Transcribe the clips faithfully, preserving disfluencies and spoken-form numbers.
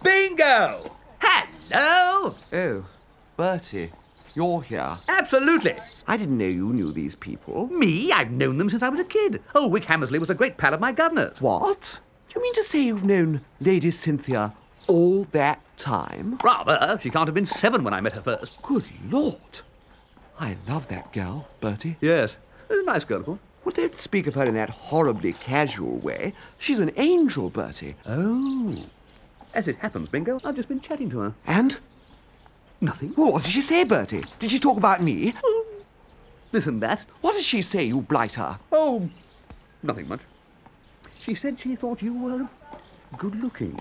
Bingo! Hello! Oh, Bertie, you're here. Absolutely. I didn't know you knew these people. Me? I've known them since I was a kid. Old Wick Hammersley was a great pal of my governor's. What? Do you mean to say you've known Lady Cynthia all that time? Rather. She can't have been seven when I met her first. Good Lord. I love that girl, Bertie. Yes. A nice girl, of course. Well, don't speak of her in that horribly casual way. She's an angel, Bertie. Oh. As it happens, Bingo, I've just been chatting to her. And? Nothing. Well, what did she say, Bertie? Did she talk about me? Oh, this and that. What did she say, you blighter? Oh, nothing much. She said she thought you were good-looking.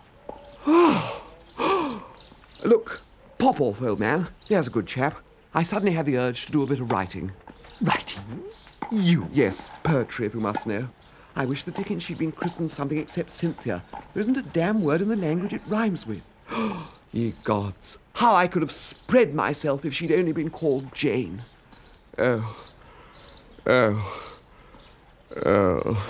Look, pop off, old man. There's a good chap. I suddenly had the urge to do a bit of writing. Writing? You? Yes, poetry, if you must know. I wish the dickens she'd been christened something except Cynthia. There isn't a damn word in the language it rhymes with. Ye gods, how I could have spread myself if she'd only been called Jane. Oh, oh, oh.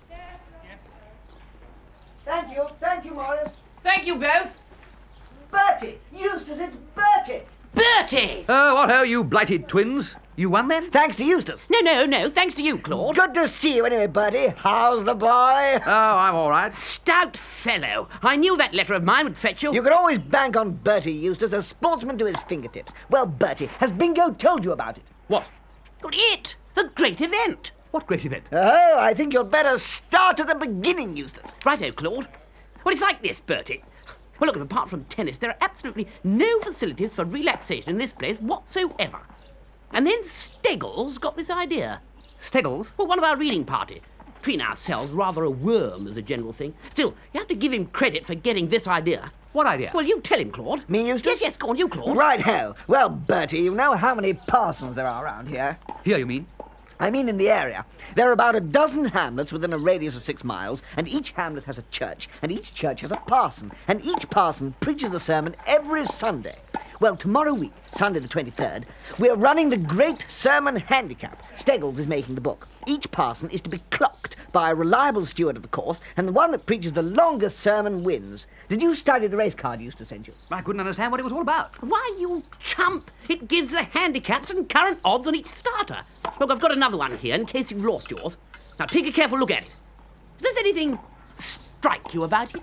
Thank you, thank you, Morris. Thank you both. Bertie, Eustace, it's Bertie. Bertie! Oh, what ho, you blighted twins. You won then? Thanks to Eustace. No, no, no, thanks to you, Claude. Good to see you anyway, Bertie. How's the boy? Oh, I'm all right. Stout fellow. I knew that letter of mine would fetch you. You can always bank on Bertie Eustace, a sportsman to his fingertips. Well, Bertie, has Bingo told you about it? What? It! The great event. What great event? Oh, I think you'd better start at the beginning, Eustace. Righto, Claude. Well, it's like this, Bertie. Well, look, apart from tennis, there are absolutely no facilities for relaxation in this place whatsoever. And then Steggles got this idea. Steggles? Well, one of our reading party. Between ourselves, rather a worm as a general thing. Still, you have to give him credit for getting this idea. What idea? Well, you tell him, Claude. Me, Eustace? Yes, yes, go on, you, Claude. Right-ho. Well, Bertie, you know how many parsons there are around here? Here, you mean? I mean in the area. There are about a dozen hamlets within a radius of six miles, and each hamlet has a church, and each church has a parson, and each parson preaches a sermon every Sunday. Well, tomorrow week, Sunday the twenty-third, we're running the Great Sermon Handicap. Steggles is making the book. Each parson is to be clocked by a reliable steward of the course, and the one that preaches the longest sermon wins. Did you study the race card Eustace sent you? I couldn't understand what it was all about. Why, you chump! It gives the handicaps and current odds on each starter. Look, I've got another one here in case you've lost yours. Now, take a careful look at it. Does anything strike you about it?